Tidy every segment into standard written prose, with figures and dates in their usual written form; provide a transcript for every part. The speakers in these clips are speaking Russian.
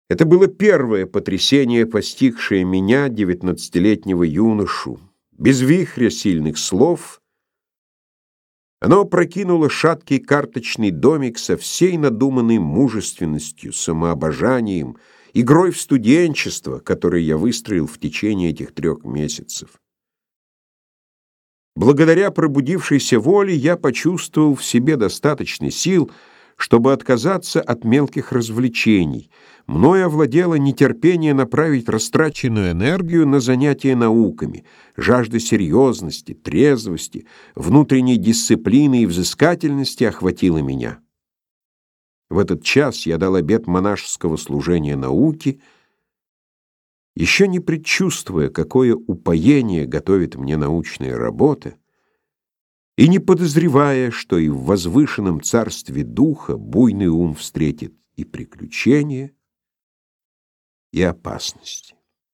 Это было первое потрясение, постигшее меня, 19-летнего юношу. Без вихря сильных слов оно опрокинуло шаткий карточный домик со всей надуманной мужественностью, самообожанием, игрой в студенчество, которое я выстроил в течение этих 3 месяцев. Благодаря пробудившейся воле я почувствовал в себе достаточно сил, чтобы отказаться от мелких развлечений. Мною овладело нетерпение направить растраченную энергию на занятия науками, жажда серьезности, трезвости, внутренней дисциплины и взыскательности охватила меня. В этот час я дал обет монашеского служения науке, еще не предчувствуя, какое упоение готовит мне научная работа, и не подозревая, что и в возвышенном царстве духа буйный ум встретит и приключения, и опасности.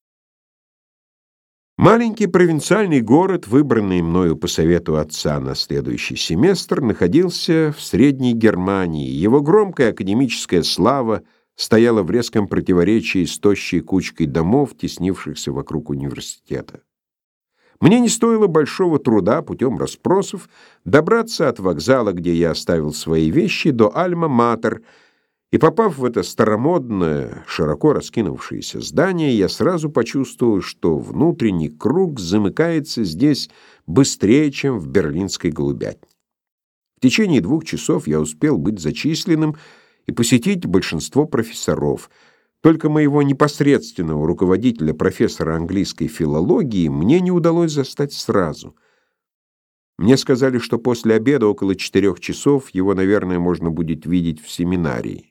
Маленький провинциальный город, выбранный мною по совету отца на следующий семестр, находился в Средней Германии. Его громкая академическая слава стояла в резком противоречии с тощей кучкой домов, теснившихся вокруг университета. Мне не стоило большого труда путем расспросов добраться от вокзала, где я оставил свои вещи, до Альма-Матер, и, попав в это старомодное, широко раскинувшееся здание, я сразу почувствовал, что внутренний круг замыкается здесь быстрее, чем в берлинской голубятне. В течение 2 часов я успел быть зачисленным и посетить большинство профессоров. Только моего непосредственного руководителя, профессора английской филологии, мне не удалось застать сразу. Мне сказали, что после обеда около 4 часов его, наверное, можно будет видеть в семинарии.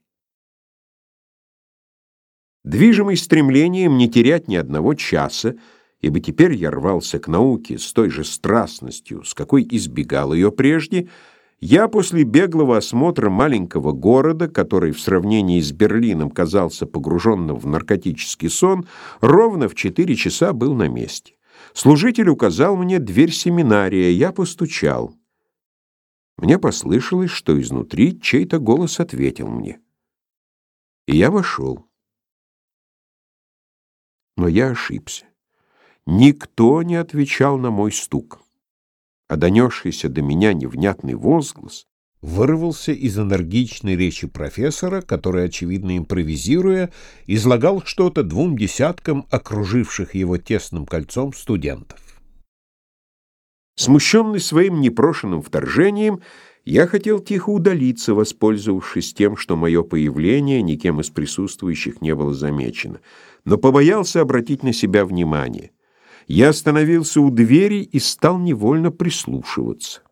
Движимый стремлением не терять ни одного часа, ибо теперь я рвался к науке с той же страстностью, с какой избегал ее прежде, я после беглого осмотра маленького города, который в сравнении с Берлином казался погруженным в наркотический сон, ровно в 4 часа был на месте. Служитель указал мне дверь семинария, я постучал. Мне послышалось, что изнутри чей-то голос ответил мне. И я вошел. Но я ошибся. Никто не отвечал на мой стук. А донесшийся до меня невнятный возглас вырвался из энергичной речи профессора, который, очевидно импровизируя, излагал что-то 2 десяткам окруживших его тесным кольцом студентов. Смущенный своим непрошенным вторжением, я хотел тихо удалиться, воспользовавшись тем, что мое появление никем из присутствующих не было замечено, но побоялся обратить на себя внимание. Я остановился у двери и стал невольно прислушиваться.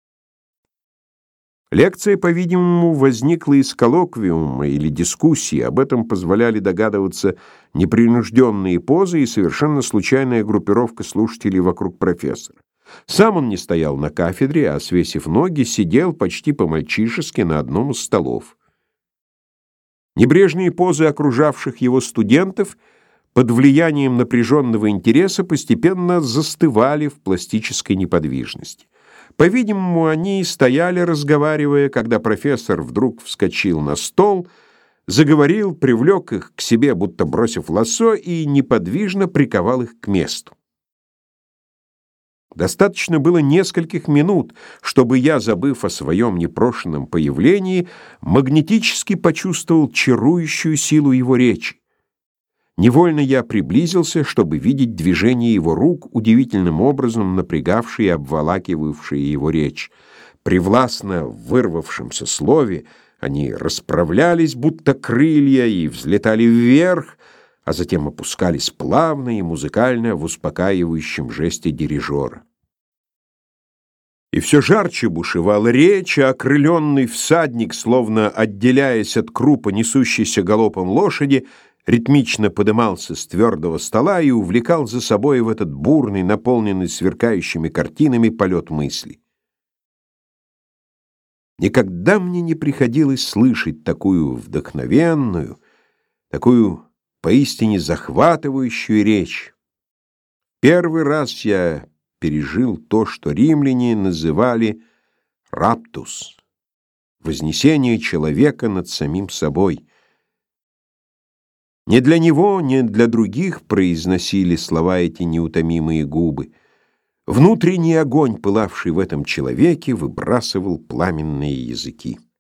Лекция, по-видимому, возникла из коллоквиума или дискуссии, об этом позволяли догадываться непринужденные позы и совершенно случайная группировка слушателей вокруг профессора. Сам он не стоял на кафедре, а, свесив ноги, сидел почти по-мальчишески на одном из столов. Небрежные позы окружавших его студентов под влиянием напряженного интереса постепенно застывали в пластической неподвижности. По-видимому, они стояли, разговаривая, когда профессор вдруг вскочил на стол, заговорил, привлек их к себе, будто бросив лассо, и неподвижно приковал их к месту. Достаточно было нескольких минут, чтобы я, забыв о своем непрошенном появлении, магнетически почувствовал чарующую силу его речи. Невольно я приблизился, чтобы видеть движение его рук, удивительным образом напрягавшие и обволакивавшие его речь. При властно вырвавшемся слове они расправлялись, будто крылья, и взлетали вверх, а затем опускались плавно и музыкально в успокаивающем жесте дирижера. И все жарче бушевала речь, а окрыленный всадник, словно отделяясь от крупа несущейся галопом лошади, ритмично подымался с твердого стола и увлекал за собой в этот бурный, наполненный сверкающими картинами полет мысли. Никогда мне не приходилось слышать такую вдохновенную, такую поистине захватывающую речь. Первый раз я пережил то, что римляне называли «раптус» — вознесение человека над самим собой. Не для него, не для других произносили слова эти неутомимые губы. Внутренний огонь, пылавший в этом человеке, выбрасывал пламенные языки.